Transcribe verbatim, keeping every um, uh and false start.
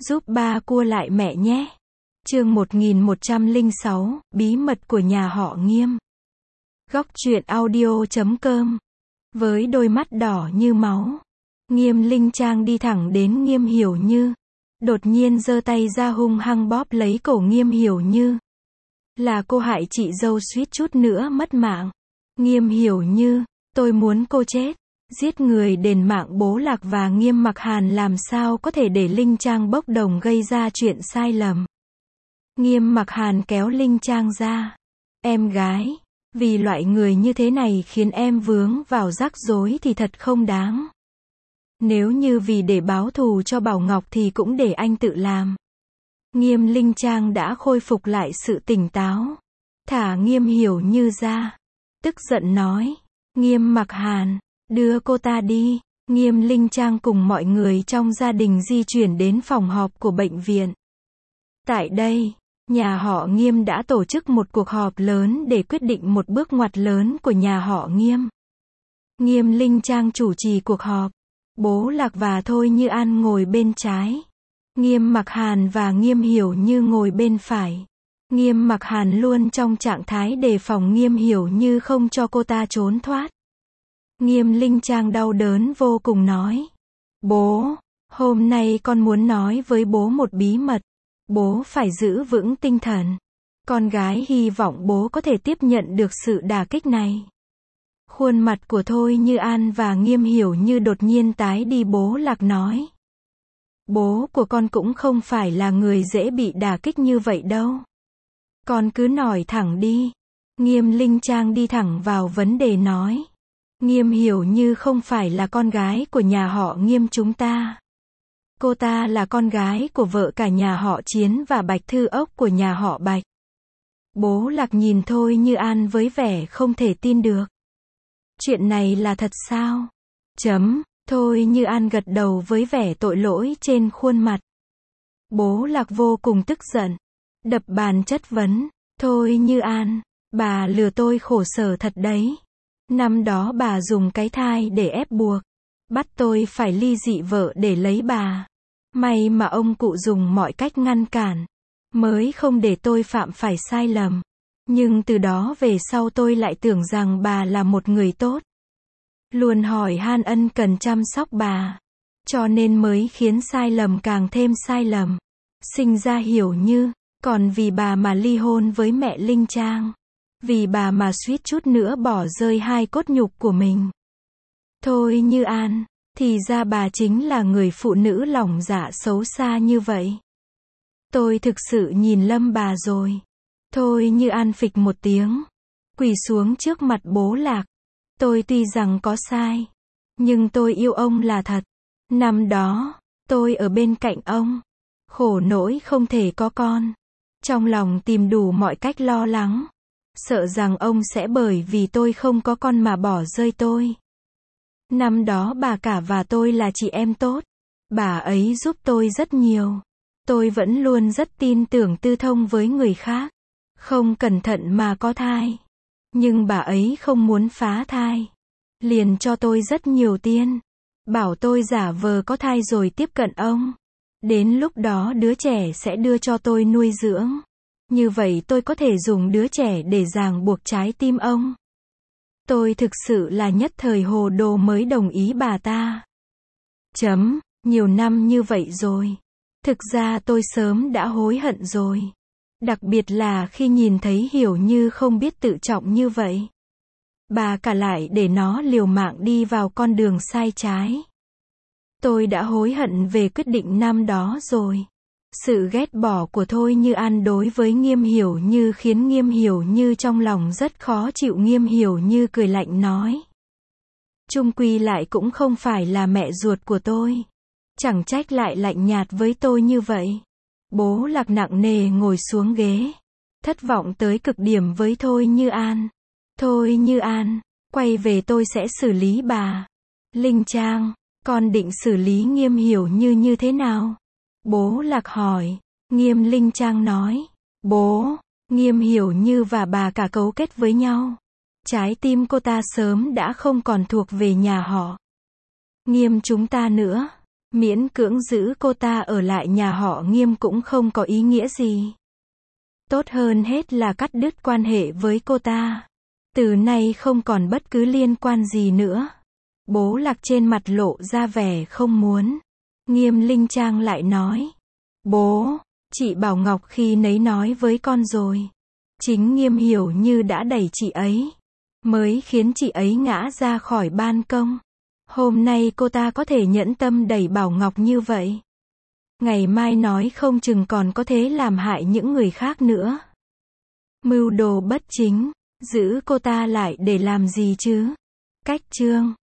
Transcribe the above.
Giúp ba cua lại mẹ nhé. Chương một nghìn một trăm lẻ sáu, bí mật của nhà họ Nghiêm. Góc truyện audio chấm com. Với đôi mắt đỏ như máu, Nghiêm Linh Trang đi thẳng đến Nghiêm Hiểu Như. Đột nhiên giơ tay ra hung hăng bóp lấy cổ Nghiêm Hiểu Như. Là cô hại chị dâu suýt chút nữa mất mạng. Nghiêm Hiểu Như, tôi muốn cô chết. Giết người đền mạng bố Lạc và Nghiêm Mặc Hàn làm sao có thể để Linh Trang bốc đồng gây ra chuyện sai lầm. Nghiêm Mặc Hàn kéo Linh Trang ra. Em gái, vì loại người như thế này khiến em vướng vào rắc rối thì thật không đáng. Nếu như vì để báo thù cho Bảo Ngọc thì cũng để anh tự làm. Nghiêm Linh Trang đã khôi phục lại sự tỉnh táo. Thả Nghiêm Hiểu Như ra. Tức giận nói. Nghiêm Mặc Hàn, đưa cô ta đi. Nghiêm Linh Trang cùng mọi người trong gia đình di chuyển đến phòng họp của bệnh viện. Tại đây, nhà họ Nghiêm đã tổ chức một cuộc họp lớn để quyết định một bước ngoặt lớn của nhà họ Nghiêm. Nghiêm Linh Trang chủ trì cuộc họp. Bố Lạc và Thôi Như An ngồi bên trái. Nghiêm Mặc Hàn và Nghiêm Hiểu Như ngồi bên phải. Nghiêm Mặc Hàn luôn trong trạng thái đề phòng Nghiêm Hiểu Như không cho cô ta trốn thoát. Nghiêm Linh Trang đau đớn vô cùng nói. Bố, hôm nay con muốn nói với bố một bí mật. Bố phải giữ vững tinh thần. Con gái hy vọng bố có thể tiếp nhận được sự đả kích này. Khuôn mặt của Thôi Như An và Nghiêm Hiểu Như đột nhiên tái đi. Bố Lạc nói. Bố của con cũng không phải là người dễ bị đả kích như vậy đâu. Con cứ nói thẳng đi. Nghiêm Linh Trang đi thẳng vào vấn đề nói. Nghiêm Hiểu Như không phải là con gái của nhà họ Nghiêm chúng ta. Cô ta là con gái của vợ cả nhà họ Chiến và Bạch Thư Ốc của nhà họ Bạch. Bố Lạc nhìn Thôi Như An với vẻ không thể tin được. Chuyện này là thật sao? Chấm, Thôi Như An gật đầu với vẻ tội lỗi trên khuôn mặt. Bố Lạc vô cùng tức giận. Đập bàn chất vấn. Thôi Như An, bà lừa tôi khổ sở thật đấy. Năm đó bà dùng cái thai để ép buộc. Bắt tôi phải ly dị vợ để lấy bà. May mà ông cụ dùng mọi cách ngăn cản. Mới không để tôi phạm phải sai lầm. Nhưng từ đó về sau tôi lại tưởng rằng bà là một người tốt. Luôn hỏi han ân cần chăm sóc bà. Cho nên mới khiến sai lầm càng thêm sai lầm. Sinh ra Hiểu Như. Còn vì bà mà ly hôn với mẹ Linh Trang. Vì bà mà suýt chút nữa bỏ rơi hai cốt nhục của mình. Thôi Như An, thì ra bà chính là người phụ nữ lòng dạ xấu xa như vậy. Tôi thực sự nhìn lầm bà rồi. Thôi Như An phịch một tiếng. Quỳ xuống trước mặt bố Lạc. Tôi tuy rằng có sai. Nhưng tôi yêu ông là thật. Năm đó, tôi ở bên cạnh ông. Khổ nỗi không thể có con. Trong lòng tìm đủ mọi cách lo lắng. Sợ rằng ông sẽ bởi vì tôi không có con mà bỏ rơi tôi. Năm đó bà cả và tôi là chị em tốt. Bà ấy giúp tôi rất nhiều. Tôi vẫn luôn rất tin tưởng tư thông với người khác. Không cẩn thận mà có thai. Nhưng bà ấy không muốn phá thai. Liền cho tôi rất nhiều tiền. Bảo tôi giả vờ có thai rồi tiếp cận ông. Đến lúc đó đứa trẻ sẽ đưa cho tôi nuôi dưỡng. Như vậy tôi có thể dùng đứa trẻ để ràng buộc trái tim ông. Tôi thực sự là nhất thời hồ đồ mới đồng ý bà ta. Chấm, nhiều năm như vậy rồi. Thực ra tôi sớm đã hối hận rồi. Đặc biệt là khi nhìn thấy Hiểu Như không biết tự trọng như vậy. Bà cả lại để nó liều mạng đi vào con đường sai trái. Tôi đã hối hận về quyết định năm đó rồi. Sự ghét bỏ của Thôi Như An đối với Nghiêm Hiểu Như khiến Nghiêm Hiểu Như trong lòng rất khó chịu. Nghiêm Hiểu Như cười lạnh nói. Chung quy lại cũng không phải là mẹ ruột của tôi. Chẳng trách lại lạnh nhạt với tôi như vậy. Bố Lạc nặng nề ngồi xuống ghế. Thất vọng tới cực điểm với Thôi Như An. Thôi Như An, quay về tôi sẽ xử lý bà. Linh Trang, con định xử lý Nghiêm Hiểu Như như thế nào? Bố Lạc hỏi. Nghiêm Linh Trang nói. Bố, Nghiêm Hiểu Như và bà cả cấu kết với nhau. Trái tim cô ta sớm đã không còn thuộc về nhà họ Nghiêm chúng ta nữa. Miễn cưỡng giữ cô ta ở lại nhà họ Nghiêm cũng không có ý nghĩa gì. Tốt hơn hết là cắt đứt quan hệ với cô ta. Từ nay không còn bất cứ liên quan gì nữa. Bố Lạc trên mặt lộ ra vẻ không muốn. Nghiêm Linh Trang lại nói. Bố, chị Bảo Ngọc khi nấy nói với con rồi. Chính Nghiêm hiểu như đã đẩy chị ấy, mới khiến chị ấy ngã ra khỏi ban công. Hôm nay cô ta có thể nhẫn tâm đẩy Bảo Ngọc như vậy. Ngày mai nói không chừng còn có thể làm hại những người khác nữa. Mưu đồ bất chính, giữ cô ta lại để làm gì chứ? Cách chương